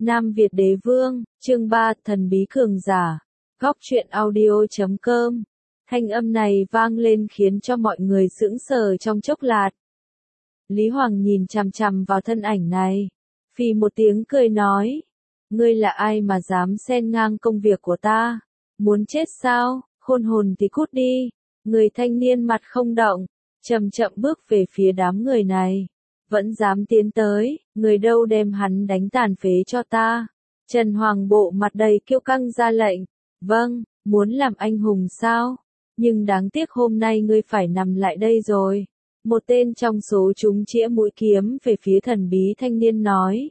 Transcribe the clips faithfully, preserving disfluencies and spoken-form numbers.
Nam Việt Đế Vương, chương ba, Thần Bí Cường Giả, Góc truyện audio chấm com. Thanh âm này vang lên khiến cho mọi người sững sờ trong chốc lát. Lý Hoàng nhìn chằm chằm vào thân ảnh này, phì một tiếng cười nói, ngươi là ai mà dám xen ngang công việc của ta, muốn chết sao, khôn hồn thì cút đi. Người thanh niên mặt không động, chậm chậm bước về phía đám người này, vẫn dám tiến tới, người đâu đem hắn đánh tàn phế cho ta. Trần Hoàng bộ mặt đầy kiêu căng ra lệnh, vâng, muốn làm anh hùng sao, nhưng đáng tiếc hôm nay ngươi phải nằm lại đây rồi. Một tên trong số chúng chĩa mũi kiếm về phía thần bí thanh niên nói.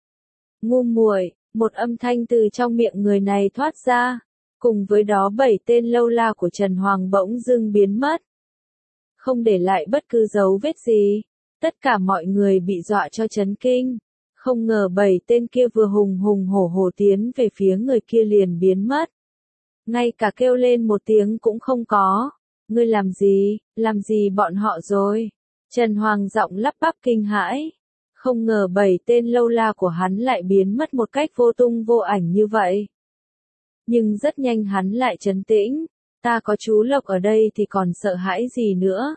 Ngu muội, một âm thanh từ trong miệng người này thoát ra, cùng với đó bảy tên lâu la của Trần Hoàng bỗng dưng biến mất. Không để lại bất cứ dấu vết gì, tất cả mọi người bị dọa cho chấn kinh, không ngờ bảy tên kia vừa hùng hùng hổ hổ tiến về phía người kia liền biến mất. Ngay cả kêu lên một tiếng cũng không có. Ngươi làm gì, làm gì bọn họ rồi? Trần Hoàng giọng lắp bắp kinh hãi. Không ngờ bảy tên lâu la của hắn lại biến mất một cách vô tung vô ảnh như vậy. Nhưng rất nhanh hắn lại trấn tĩnh, ta có chú Lộc ở đây thì còn sợ hãi gì nữa.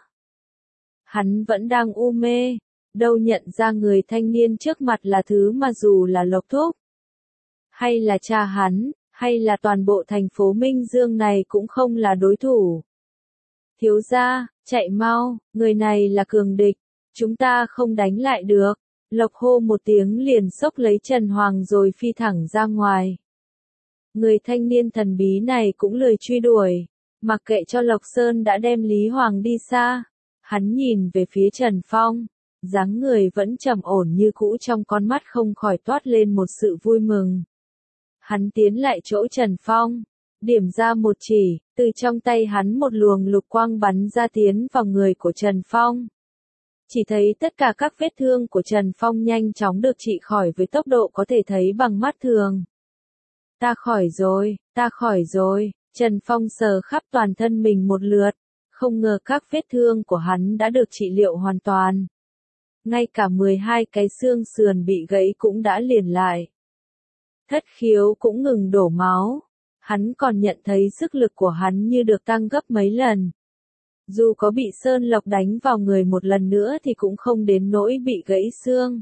Hắn vẫn đang u mê, đâu nhận ra người thanh niên trước mặt là thứ mà dù là Lộc Thúc, hay là cha hắn, hay là toàn bộ thành phố Minh Dương này cũng không là đối thủ. Thiếu gia, chạy mau, người này là cường địch, chúng ta không đánh lại được. Lộc hô một tiếng liền xốc lấy Trần Hoàng rồi phi thẳng ra ngoài. Người thanh niên thần bí này cũng lười truy đuổi, mặc kệ cho Lộc Sơn đã đem Lý Hoàng đi xa. Hắn nhìn về phía Trần Phong, dáng người vẫn trầm ổn như cũ, trong con mắt không khỏi toát lên một sự vui mừng. Hắn tiến lại chỗ Trần Phong, điểm ra một chỉ, từ trong tay hắn một luồng lục quang bắn ra tiến vào người của Trần Phong. Chỉ thấy tất cả các vết thương của Trần Phong nhanh chóng được trị khỏi với tốc độ có thể thấy bằng mắt thường. Ta khỏi rồi, ta khỏi rồi, Trần Phong sờ khắp toàn thân mình một lượt, không ngờ các vết thương của hắn đã được trị liệu hoàn toàn. Ngay cả mười hai cái xương sườn bị gãy cũng đã liền lại. Thất khiếu cũng ngừng đổ máu. Hắn còn nhận thấy sức lực của hắn như được tăng gấp mấy lần. Dù có bị Sơn Lộc đánh vào người một lần nữa thì cũng không đến nỗi bị gãy xương.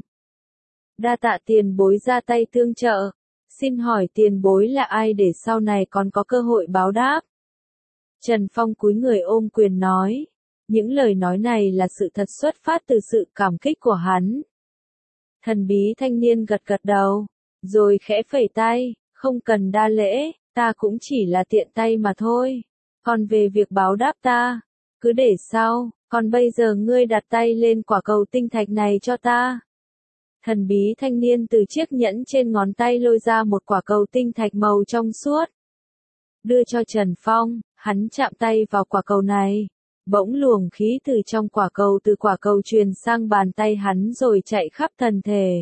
Đa tạ tiền bối ra tay tương trợ. Xin hỏi tiền bối là ai để sau này còn có cơ hội báo đáp? Trần Phong cúi người ôm quyền nói. Những lời nói này là sự thật xuất phát từ sự cảm kích của hắn. Thần bí thanh niên gật gật đầu, rồi khẽ phẩy tay, không cần đa lễ, ta cũng chỉ là tiện tay mà thôi. Còn về việc báo đáp ta, cứ để sau, còn bây giờ ngươi đặt tay lên quả cầu tinh thạch này cho ta. Thần bí thanh niên từ chiếc nhẫn trên ngón tay lôi ra một quả cầu tinh thạch màu trong suốt. Đưa cho Trần Phong, hắn chạm tay vào quả cầu này. Bỗng luồng khí từ trong quả cầu từ quả cầu truyền sang bàn tay hắn rồi chạy khắp thân thể.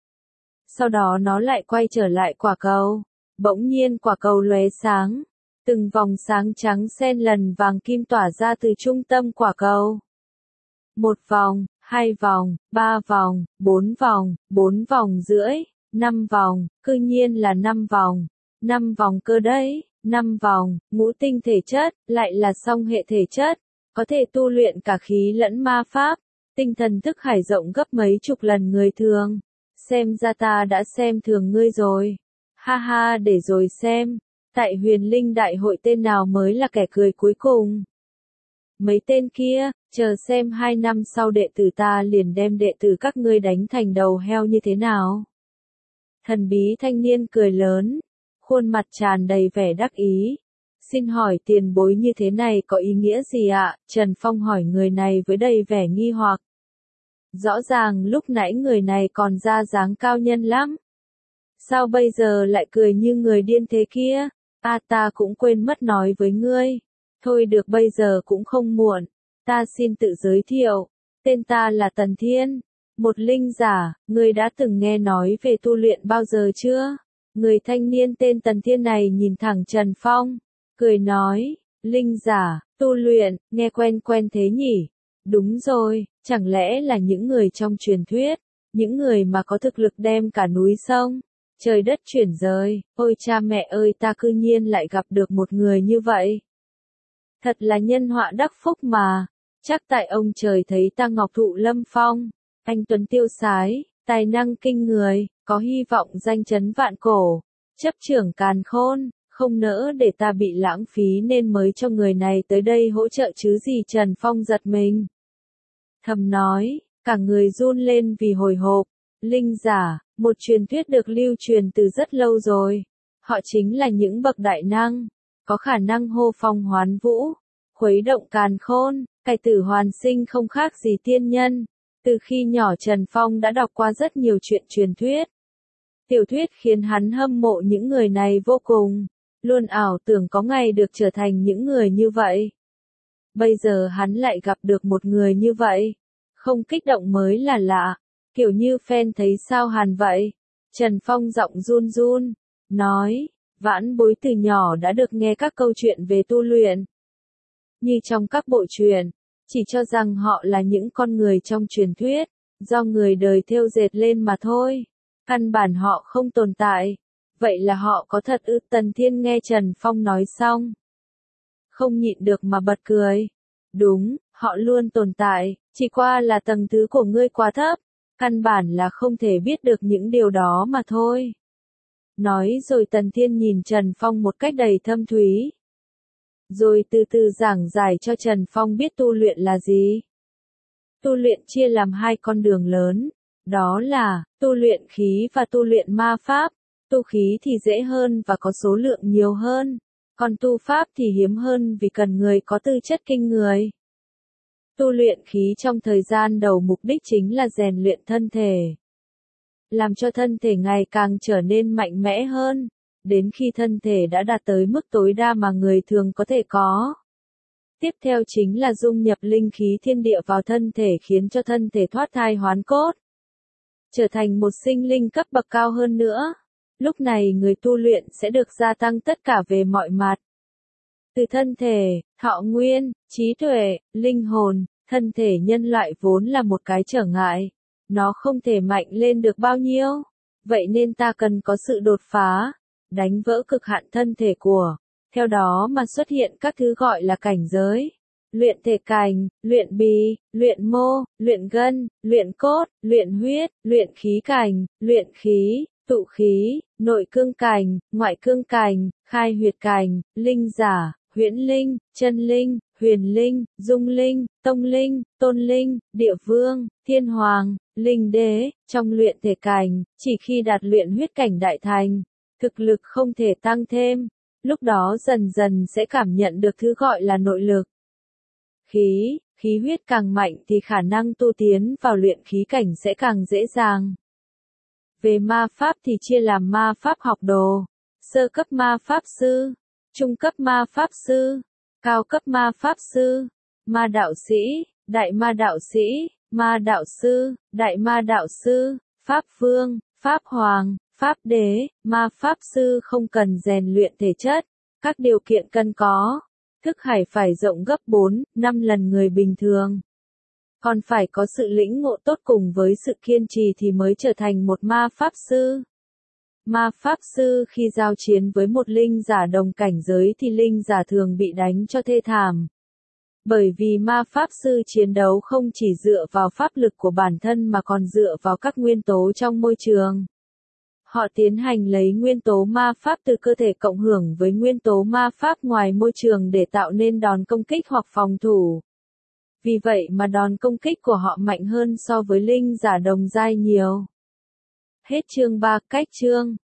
Sau đó nó lại quay trở lại quả cầu. Bỗng nhiên quả cầu lóe sáng. Từng vòng sáng trắng xen lần vàng kim tỏa ra từ trung tâm quả cầu. Một vòng, hai vòng, ba vòng, bốn vòng, bốn vòng rưỡi, năm vòng, cư nhiên là năm vòng. Năm vòng cơ đấy, năm vòng, ngũ tinh thể chất, lại là song hệ thể chất. Có thể tu luyện cả khí lẫn ma pháp, tinh thần thức hải rộng gấp mấy chục lần người thường. Xem ra ta đã xem thường ngươi rồi. Ha ha, để rồi xem, tại huyền linh đại hội tên nào mới là kẻ cười cuối cùng. Mấy tên kia, chờ xem hai năm sau đệ tử ta liền đem đệ tử các ngươi đánh thành đầu heo như thế nào. Thần bí thanh niên cười lớn, khuôn mặt tràn đầy vẻ đắc ý. Xin hỏi tiền bối như thế này có ý nghĩa gì ạ? Trần Phong hỏi người này với đầy vẻ nghi hoặc. Rõ ràng lúc nãy người này còn ra dáng cao nhân lắm. Sao bây giờ lại cười như người điên thế kia? À, ta cũng quên mất nói với ngươi. Thôi được, bây giờ cũng không muộn. Ta xin tự giới thiệu. Tên ta là Tần Thiên. Một linh giả, ngươi đã từng nghe nói về tu luyện bao giờ chưa? Người thanh niên tên Tần Thiên này nhìn thẳng Trần Phong. Cười nói, linh giả, tu luyện, nghe quen quen thế nhỉ? Đúng rồi, chẳng lẽ là những người trong truyền thuyết, những người mà có thực lực đem cả núi sông, Trời đất chuyển rời, ôi cha mẹ ơi ta cư nhiên lại gặp được một người như vậy. Thật là nhân họa đắc phúc mà, chắc tại ông trời thấy ta ngọc thụ lâm phong, anh tuấn tiêu sái, tài năng kinh người, có hy vọng danh chấn vạn cổ, chấp trưởng càn khôn, không nỡ để ta bị lãng phí nên mới cho người này tới đây hỗ trợ chứ gì. Trần Phong giật mình. Thầm nói, cả người run lên vì hồi hộp. Linh giả, một truyền thuyết được lưu truyền từ rất lâu rồi. Họ chính là những bậc đại năng, có khả năng hô phong hoán vũ, khuấy động càn khôn, cải tử hoàn sinh không khác gì tiên nhân. Từ khi nhỏ Trần Phong đã đọc qua rất nhiều chuyện truyền thuyết. Tiểu thuyết khiến hắn hâm mộ những người này vô cùng, luôn ảo tưởng có ngày được trở thành những người như vậy. Bây giờ hắn lại gặp được một người như vậy, không kích động mới là lạ, kiểu như fan thấy sao Hàn vậy. Trần Phong giọng run run, nói, vãn bối từ nhỏ đã được nghe các câu chuyện về tu luyện. Như trong các bộ truyện, chỉ cho rằng họ là những con người trong truyền thuyết, do người đời thêu dệt lên mà thôi. Căn bản họ không tồn tại. Vậy là họ có thật ư? Tần Thiên nghe Trần Phong nói xong, không nhịn được mà bật cười. Đúng, họ luôn tồn tại, chỉ qua là tầng thứ của ngươi quá thấp, căn bản là không thể biết được những điều đó mà thôi. Nói rồi Tần Thiên nhìn Trần Phong một cách đầy thâm thúy, rồi từ từ giảng giải cho Trần Phong biết tu luyện là gì. Tu luyện chia làm hai con đường lớn, đó là tu luyện khí và tu luyện ma pháp. Tu khí thì dễ hơn và có số lượng nhiều hơn, còn tu pháp thì hiếm hơn vì cần người có tư chất kinh người. Tu luyện khí trong thời gian đầu mục đích chính là rèn luyện thân thể, làm cho thân thể ngày càng trở nên mạnh mẽ hơn, đến khi thân thể đã đạt tới mức tối đa mà người thường có thể có. Tiếp theo chính là dung nhập linh khí thiên địa vào thân thể khiến cho thân thể thoát thai hoán cốt, trở thành một sinh linh cấp bậc cao hơn nữa. Lúc này người tu luyện sẽ được gia tăng tất cả về mọi mặt. Từ thân thể, thọ nguyên, trí tuệ, linh hồn, thân thể nhân loại vốn là một cái trở ngại. Nó không thể mạnh lên được bao nhiêu. Vậy nên ta cần có sự đột phá, đánh vỡ cực hạn thân thể của. Theo đó mà xuất hiện các thứ gọi là cảnh giới. Luyện thể cành, luyện bì, luyện mô, luyện gân, luyện cốt, luyện huyết, luyện khí cành, luyện khí, tụ khí, nội cương cành, ngoại cương cành, khai huyệt cành, linh giả, huyễn linh, chân linh, huyền linh, dung linh, tông linh, tôn linh, địa vương, thiên hoàng, linh đế. Trong luyện thể cành, chỉ khi đạt luyện huyết cảnh đại thành, thực lực không thể tăng thêm, lúc đó dần dần sẽ cảm nhận được thứ gọi là nội lực. Khí, khí huyết càng mạnh thì khả năng tu tiến vào luyện khí cảnh sẽ càng dễ dàng. Về ma pháp thì chia làm ma pháp học đồ, sơ cấp ma pháp sư, trung cấp ma pháp sư, cao cấp ma pháp sư, ma đạo sĩ, đại ma đạo sĩ, ma đạo sư, đại ma đạo sư, pháp vương, pháp hoàng, pháp đế. Ma pháp sư không cần rèn luyện thể chất, các điều kiện cần có, thức hải phải rộng gấp bốn, năm lần người bình thường. Còn phải có sự lĩnh ngộ tốt cùng với sự kiên trì thì mới trở thành một ma pháp sư. Ma pháp sư khi giao chiến với một linh giả đồng cảnh giới thì linh giả thường bị đánh cho thê thảm. Bởi vì ma pháp sư chiến đấu không chỉ dựa vào pháp lực của bản thân mà còn dựa vào các nguyên tố trong môi trường. Họ tiến hành lấy nguyên tố ma pháp từ cơ thể cộng hưởng với nguyên tố ma pháp ngoài môi trường để tạo nên đòn công kích hoặc phòng thủ. Vì vậy mà đòn công kích của họ mạnh hơn so với linh giả đồng giai nhiều. Hết chương ba. Cách chương